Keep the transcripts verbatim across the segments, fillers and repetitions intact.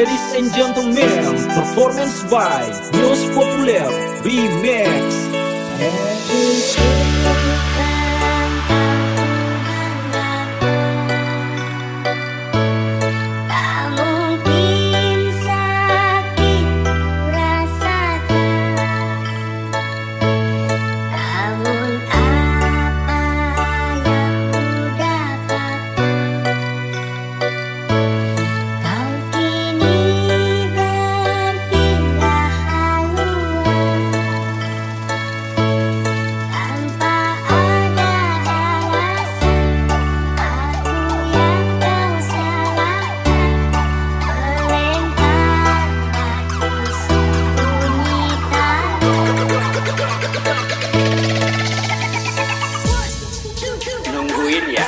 Ladies and gentlemen, performance by News Populer Remix. Nungguin ya.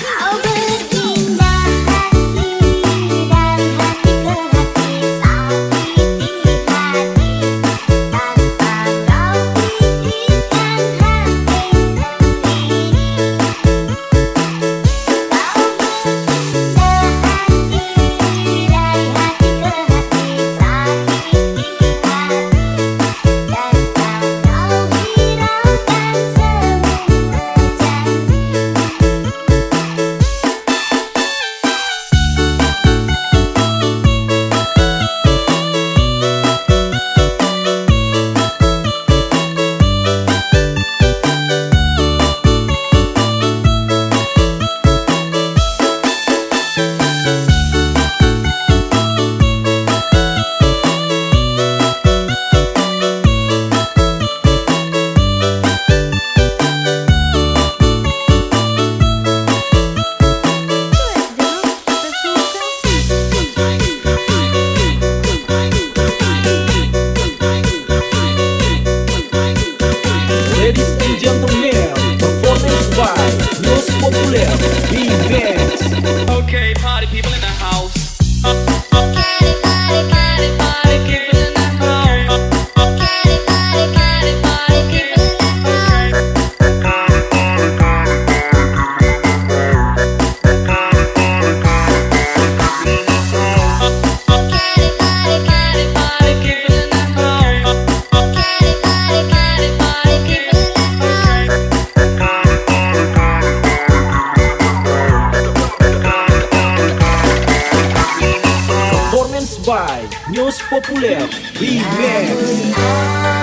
Ladies and gentlemen, performance by News Populer Remix. Okay, party people in the house. Party, party, party, party, people in the house. Party, party, party, party, people in the house. Party, party, party, party, people in the house. Party, party, party, party, people in the house. Performance by News Populer Remix.